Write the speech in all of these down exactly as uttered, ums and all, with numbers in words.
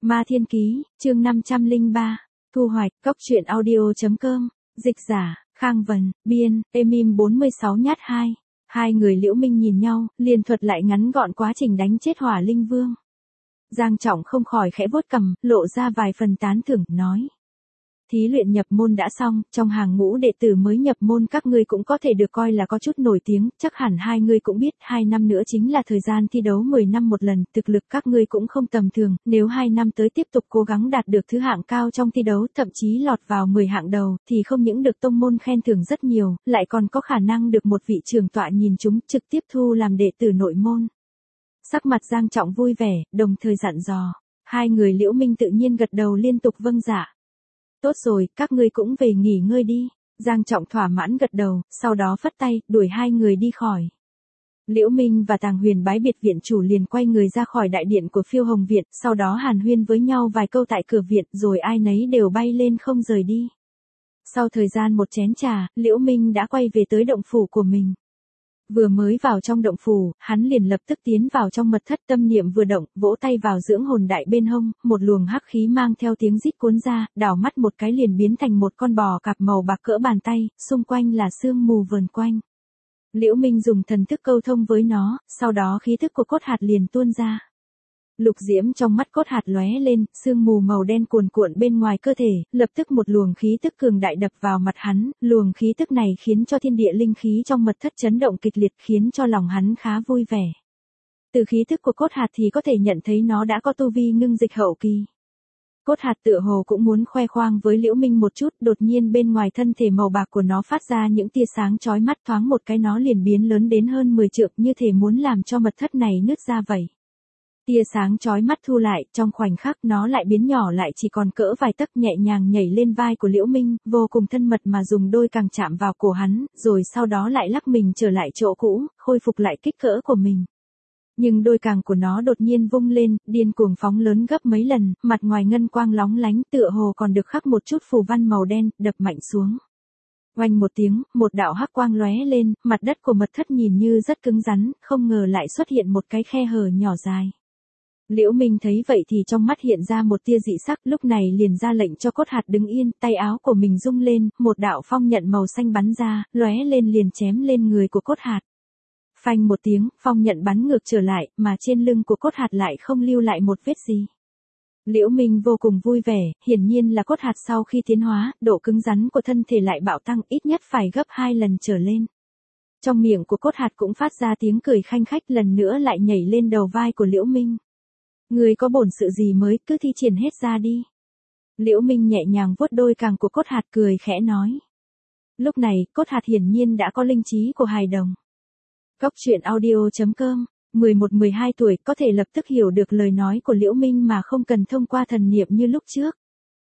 Ma Thiên Ký, chương năm trăm lẻ ba, thu hoạch, cốc truyện audio.com, dịch giả, Khang Vân, biên, Emim bốn mươi sáu nhát hai. Hai người Liễu Minh nhìn nhau, liền thuật lại ngắn gọn quá trình đánh chết Hỏa Linh Vương. Giang Trọng không khỏi khẽ vuốt cằm, lộ ra vài phần tán thưởng, nói. Thí luyện nhập môn đã xong, trong hàng ngũ đệ tử mới nhập môn các ngươi cũng có thể được coi là có chút nổi tiếng, chắc hẳn hai ngươi cũng biết, hai năm nữa chính là thời gian thi đấu mười năm một lần, thực lực các ngươi cũng không tầm thường, nếu hai năm tới tiếp tục cố gắng đạt được thứ hạng cao trong thi đấu, thậm chí lọt vào mười hạng đầu, thì không những được tông môn khen thưởng rất nhiều, lại còn có khả năng được một vị trưởng tọa nhìn chúng trực tiếp thu làm đệ tử nội môn. Sắc mặt Giang Trọng vui vẻ, đồng thời dặn dò, hai người Liễu Minh tự nhiên gật đầu liên tục vâng dạ. Tốt rồi, các ngươi cũng về nghỉ ngơi đi. Giang Trọng thỏa mãn gật đầu, sau đó phất tay, đuổi hai người đi khỏi. Liễu Minh và Tàng Huyền bái biệt viện chủ liền quay người ra khỏi đại điện của Phiêu Hồng Viện, sau đó hàn huyên với nhau vài câu tại cửa viện, rồi ai nấy đều bay lên không rời đi. Sau thời gian một chén trà, Liễu Minh đã quay về tới động phủ của mình. Vừa mới vào trong động phủ, hắn liền lập tức tiến vào trong mật thất, tâm niệm vừa động, vỗ tay vào dưỡng hồn đại bên hông, một luồng hắc khí mang theo tiếng rít cuốn ra, đảo mắt một cái liền biến thành một con bò cạp màu bạc cỡ bàn tay, xung quanh là sương mù vờn quanh. Liễu Minh dùng thần thức câu thông với nó, sau đó khí thức của cốt hạt liền tuôn ra. Lục diễm trong mắt cốt hạt lóe lên, sương mù màu đen cuồn cuộn bên ngoài cơ thể, lập tức một luồng khí tức cường đại đập vào mặt hắn, luồng khí tức này khiến cho thiên địa linh khí trong mật thất chấn động kịch liệt, khiến cho lòng hắn khá vui vẻ. Từ khí tức của cốt hạt thì có thể nhận thấy nó đã có tu vi ngưng dịch hậu kỳ. Cốt hạt tựa hồ cũng muốn khoe khoang với Liễu Minh một chút, đột nhiên bên ngoài thân thể màu bạc của nó phát ra những tia sáng chói mắt, thoáng một cái nó liền biến lớn đến hơn mười trượng, như thể muốn làm cho mật thất này nứt ra vậy. Tia sáng chói mắt thu lại, trong khoảnh khắc nó lại biến nhỏ lại chỉ còn cỡ vài tấc, nhẹ nhàng nhảy lên vai của Liễu Minh, vô cùng thân mật mà dùng đôi càng chạm vào cổ hắn, rồi sau đó lại lắc mình trở lại chỗ cũ, khôi phục lại kích cỡ của mình. Nhưng đôi càng của nó đột nhiên vung lên, điên cuồng phóng lớn gấp mấy lần, mặt ngoài ngân quang lóng lánh, tựa hồ còn được khắc một chút phù văn màu đen, đập mạnh xuống. Oanh một tiếng, một đạo hắc quang lóe lên, mặt đất của mật thất nhìn như rất cứng rắn, không ngờ lại xuất hiện một cái khe hở nhỏ dài. Liễu Minh thấy vậy thì trong mắt hiện ra một tia dị sắc, lúc này liền ra lệnh cho cốt hạt đứng yên, tay áo của mình rung lên, một đạo phong nhận màu xanh bắn ra, lóe lên liền chém lên người của cốt hạt. Phanh một tiếng, phong nhận bắn ngược trở lại, mà trên lưng của cốt hạt lại không lưu lại một vết gì. Liễu Minh vô cùng vui vẻ, hiển nhiên là cốt hạt sau khi tiến hóa, độ cứng rắn của thân thể lại bạo tăng ít nhất phải gấp hai lần trở lên. Trong miệng của cốt hạt cũng phát ra tiếng cười khanh khách, lần nữa lại nhảy lên đầu vai của Liễu Minh. Người có bổn sự gì mới, cứ thi triển hết ra đi. Liễu Minh nhẹ nhàng vuốt đôi càng của cốt hạt, cười khẽ nói. Lúc này, cốt hạt hiển nhiên đã có linh trí của hài đồng. Cốc truyện audio.com, mười một mười hai tuổi có thể lập tức hiểu được lời nói của Liễu Minh mà không cần thông qua thần niệm như lúc trước.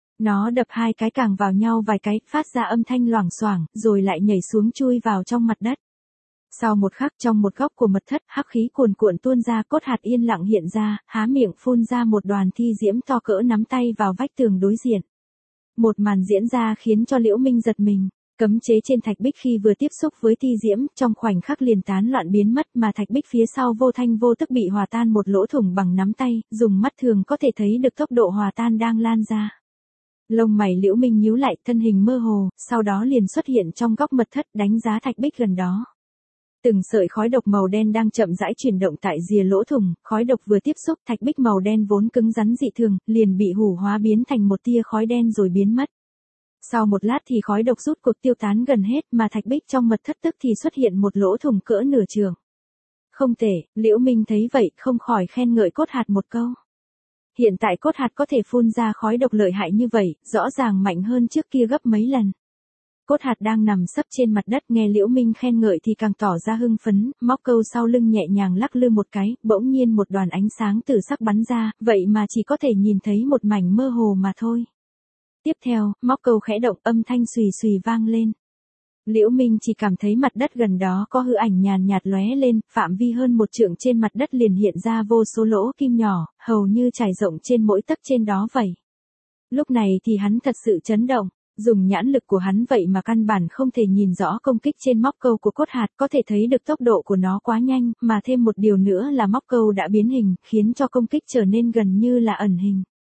Nó đập hai cái càng vào nhau vài cái, phát ra âm thanh loảng xoảng, rồi lại nhảy xuống chui vào trong mặt đất. Sau một khắc, trong một góc của mật thất, hắc khí cuồn cuộn tuôn ra, cốt hạt yên lặng hiện ra, há miệng phun ra một đoàn thi diễm to cỡ nắm tay vào vách tường đối diện. Một màn diễn ra khiến cho Liễu Minh giật mình. Cấm chế trên thạch bích khi vừa tiếp xúc với thi diễm, trong khoảnh khắc liền tán loạn biến mất, mà thạch bích phía sau vô thanh vô tức bị hòa tan một lỗ thủng bằng nắm tay, dùng mắt thường có thể thấy được tốc độ hòa tan đang lan ra. Lông mày Liễu Minh nhíu lại, thân hình mơ hồ, sau đó liền xuất hiện trong góc mật thất, đánh giá thạch bích gần đó. Từng sợi khói độc màu đen đang chậm rãi chuyển động tại rìa lỗ thủng, khói độc vừa tiếp xúc, thạch bích màu đen vốn cứng rắn dị thường, liền bị hủ hóa biến thành một tia khói đen rồi biến mất. Sau một lát thì khói độc rút cuộc tiêu tán gần hết, mà thạch bích trong mật thất tức thì xuất hiện một lỗ thủng cỡ nửa trường. Không tệ, Liễu Minh thấy vậy, không khỏi khen ngợi cốt hạt một câu. Hiện tại cốt hạt có thể phun ra khói độc lợi hại như vậy, rõ ràng mạnh hơn trước kia gấp mấy lần. Cốt hạt đang nằm sấp trên mặt đất, nghe Liễu Minh khen ngợi thì càng tỏ ra hưng phấn, móc câu sau lưng nhẹ nhàng lắc lư một cái, bỗng nhiên một đoàn ánh sáng tử sắc bắn ra, vậy mà chỉ có thể nhìn thấy một mảnh mơ hồ mà thôi. Tiếp theo, móc câu khẽ động, âm thanh xùy xùy vang lên. Liễu Minh chỉ cảm thấy mặt đất gần đó có hư ảnh nhàn nhạt lóe lên, phạm vi hơn một trượng trên mặt đất liền hiện ra vô số lỗ kim nhỏ, hầu như trải rộng trên mỗi tấc trên đó vậy. Lúc này thì hắn thật sự chấn động, dùng nhãn lực của hắn vậy mà căn bản không thể nhìn rõ công kích trên móc câu của cốt hạt, có thể thấy được tốc độ của nó quá nhanh, mà thêm một điều nữa là móc câu đã biến hình, khiến cho công kích trở nên gần như là ẩn hình.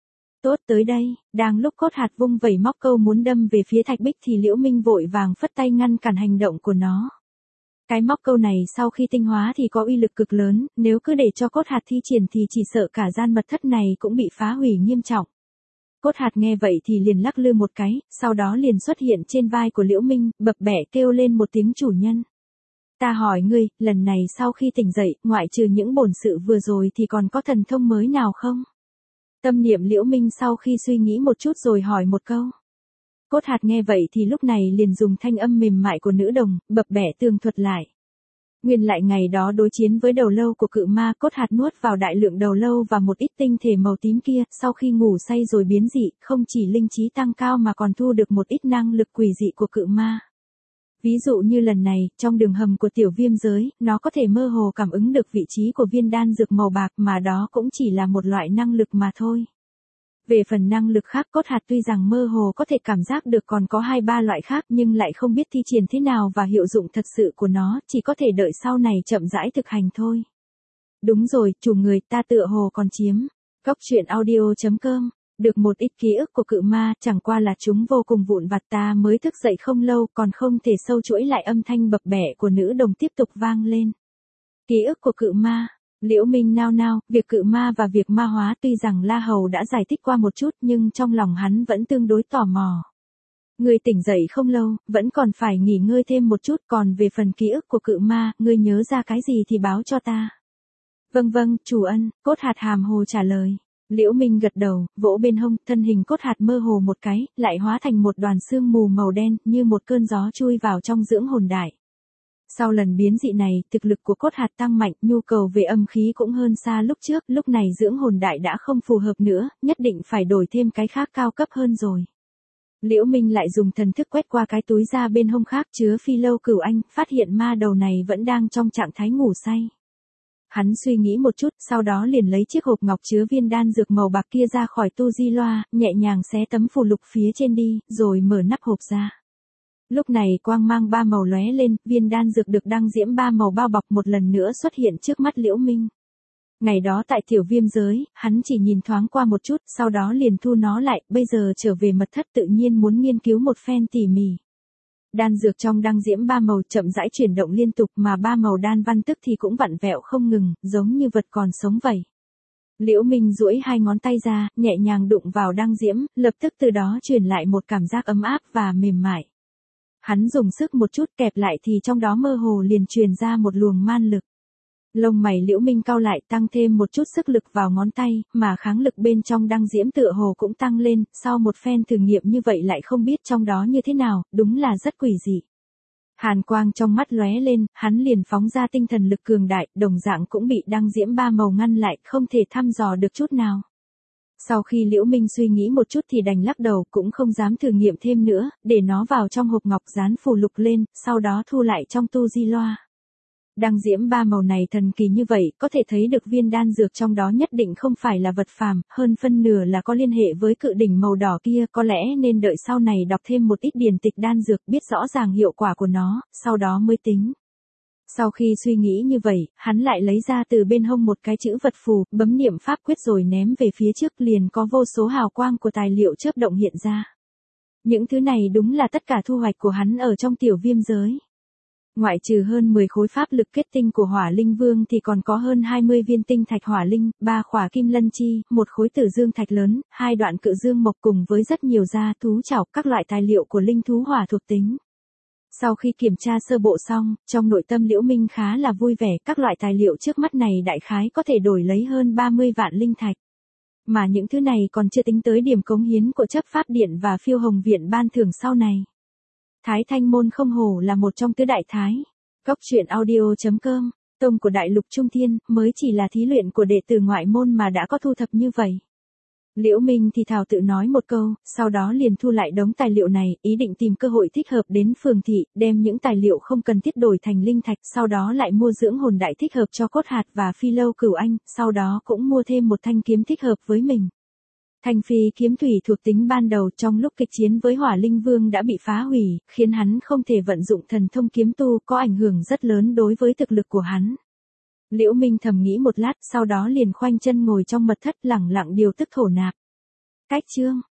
tốt tới đây, đang lúc Cốt Hạt vung vẩy móc câu muốn đâm về phía Thạch Bích thì Liễu Minh vội vàng phất tay ngăn cản hành động của nó. Cái móc câu này sau khi tinh hóa thì có uy lực cực lớn, nếu cứ để cho Cốt Hạt thi triển thì chỉ sợ cả gian mật thất này cũng bị phá hủy nghiêm trọng. Cốt Hạt nghe vậy thì liền lắc lư một cái, sau đó liền xuất hiện trên vai của Liễu Minh, bập bẹ kêu lên một tiếng chủ nhân. Ta hỏi ngươi, lần này sau khi tỉnh dậy, ngoại trừ những bổn sự vừa rồi thì còn có thần thông mới nào không? Tâm niệm Liễu Minh sau khi suy nghĩ một chút rồi hỏi một câu. Cốt Hạt nghe vậy thì lúc này liền dùng thanh âm mềm mại của nữ đồng, bập bẹ tường thuật lại. Nguyên lại ngày đó đối chiến với đầu lâu của cự ma, Cốt Hạt nuốt vào đại lượng đầu lâu và một ít tinh thể màu tím kia, sau khi ngủ say rồi biến dị, không chỉ linh trí tăng cao mà còn thu được một ít năng lực quỷ dị của cự ma. Ví dụ như lần này, trong đường hầm của tiểu viêm giới, nó có thể mơ hồ cảm ứng được vị trí của viên đan dược màu bạc mà đó cũng chỉ là một loại năng lực mà thôi. Về phần năng lực khác, Cốt Hạt tuy rằng mơ hồ có thể cảm giác được còn có hai ba loại khác nhưng lại không biết thi triển thế nào và hiệu dụng thật sự của nó, chỉ có thể đợi sau này chậm rãi thực hành thôi. Đúng rồi, chủ người ta tựa hồ còn chiếm. Cóc truyện audio chấm com được một ít ký ức của cự ma, chẳng qua là chúng vô cùng vụn vặt, ta mới thức dậy không lâu còn không thể sâu chuỗi lại âm thanh bập bẹ của nữ đồng tiếp tục vang lên. Ký ức của cự ma. Liễu Minh nao nao, việc cự ma và việc ma hóa tuy rằng La Hầu đã giải thích qua một chút nhưng trong lòng hắn vẫn tương đối tò mò. Ngươi tỉnh dậy không lâu, vẫn còn phải nghỉ ngơi thêm một chút, còn về phần ký ức của cự ma, ngươi nhớ ra cái gì thì báo cho ta. Vâng vâng, chủ ân, Cốt Hạt hàm hồ trả lời. Liễu Minh gật đầu, vỗ bên hông, thân hình Cốt Hạt mơ hồ một cái, lại hóa thành một đoàn sương mù màu đen, như một cơn gió chui vào trong dưỡng hồn đại. Sau lần biến dị này, thực lực của Cốt Hạt tăng mạnh, nhu cầu về âm khí cũng hơn xa lúc trước, lúc này dưỡng hồn đại đã không phù hợp nữa, nhất định phải đổi thêm cái khác cao cấp hơn rồi. Liễu Minh lại dùng thần thức quét qua cái túi da bên hông khác chứa phi lâu cửu anh, phát hiện ma đầu này vẫn đang trong trạng thái ngủ say. Hắn suy nghĩ một chút, sau đó liền lấy chiếc hộp ngọc chứa viên đan dược màu bạc kia ra khỏi tu di loa, nhẹ nhàng xé tấm phù lục phía trên đi, rồi mở nắp hộp ra. Lúc này quang mang ba màu lóe lên, viên đan dược được đăng diễm ba màu bao bọc một lần nữa xuất hiện trước mắt Liễu Minh. Ngày đó tại tiểu viêm giới, hắn chỉ nhìn thoáng qua một chút, sau đó liền thu nó lại, bây giờ trở về mật thất tự nhiên muốn nghiên cứu một phen tỉ mỉ. Đan dược trong đăng diễm ba màu chậm rãi chuyển động liên tục mà ba màu đan văn tức thì cũng vặn vẹo không ngừng, giống như vật còn sống vậy. Liễu Minh duỗi hai ngón tay ra, nhẹ nhàng đụng vào đăng diễm, lập tức từ đó truyền lại một cảm giác ấm áp và mềm mại. Hắn dùng sức một chút kẹp lại thì trong đó mơ hồ liền truyền ra một luồng man lực. Lông mày Liễu Minh cau lại, tăng thêm một chút sức lực vào ngón tay, mà kháng lực bên trong đăng diễm tựa hồ cũng tăng lên, sau một phen thử nghiệm như vậy lại không biết trong đó như thế nào, đúng là rất quỷ dị. Hàn quang trong mắt lóe lên, hắn liền phóng ra tinh thần lực cường đại, đồng dạng cũng bị đăng diễm ba màu ngăn lại, không thể thăm dò được chút nào. Sau khi Liễu Minh suy nghĩ một chút thì đành lắc đầu, cũng không dám thử nghiệm thêm nữa, để nó vào trong hộp ngọc dán phù lục lên, sau đó thu lại trong tu di loa. Đăng diễm ba màu này thần kỳ như vậy, có thể thấy được viên đan dược trong đó nhất định không phải là vật phàm, hơn phân nửa là có liên hệ với cự đỉnh màu đỏ kia, có lẽ nên đợi sau này đọc thêm một ít điển tịch đan dược biết rõ ràng hiệu quả của nó, sau đó mới tính. Sau khi suy nghĩ như vậy, hắn lại lấy ra từ bên hông một cái chữ vật phù, bấm niệm pháp quyết rồi ném về phía trước, liền có vô số hào quang của tài liệu chớp động hiện ra. Những thứ này đúng là tất cả thu hoạch của hắn ở trong tiểu viêm giới. Ngoại trừ hơn mười khối pháp lực kết tinh của Hỏa Linh Vương thì còn có hơn hai mươi viên tinh thạch hỏa linh, ba khỏa kim lân chi, một khối tử dương thạch lớn, hai đoạn cự dương mộc cùng với rất nhiều da thú chảo, các loại tài liệu của linh thú hỏa thuộc tính. Sau khi kiểm tra sơ bộ xong, trong nội tâm Liễu Minh khá là vui vẻ, các loại tài liệu trước mắt này đại khái có thể đổi lấy hơn ba mươi vạn linh thạch. Mà những thứ này còn chưa tính tới điểm cống hiến của chấp pháp điện và phiêu hồng viện ban thưởng sau này. Thái Thanh môn không hổ là một trong tứ đại thái. Cóc truyện audio chấm com, tông của đại lục Trung Thiên, mới chỉ là thí luyện của đệ tử ngoại môn mà đã có thu thập như vậy. Liễu Minh thì thào tự nói một câu, sau đó liền thu lại đống tài liệu này, ý định tìm cơ hội thích hợp đến phường thị, đem những tài liệu không cần thiết đổi thành linh thạch, sau đó lại mua dưỡng hồn đại thích hợp cho Cốt Hạt và phi lâu cửu anh, sau đó cũng mua thêm một thanh kiếm thích hợp với mình. Thanh phi kiếm thủy thuộc tính ban đầu trong lúc kịch chiến với Hỏa Linh Vương đã bị phá hủy, khiến hắn không thể vận dụng thần thông kiếm tu, có ảnh hưởng rất lớn đối với thực lực của hắn. Liễu Minh thầm nghĩ một lát, sau đó liền khoanh chân ngồi trong mật thất lẳng lặng điều tức thổ nạp. Cách chương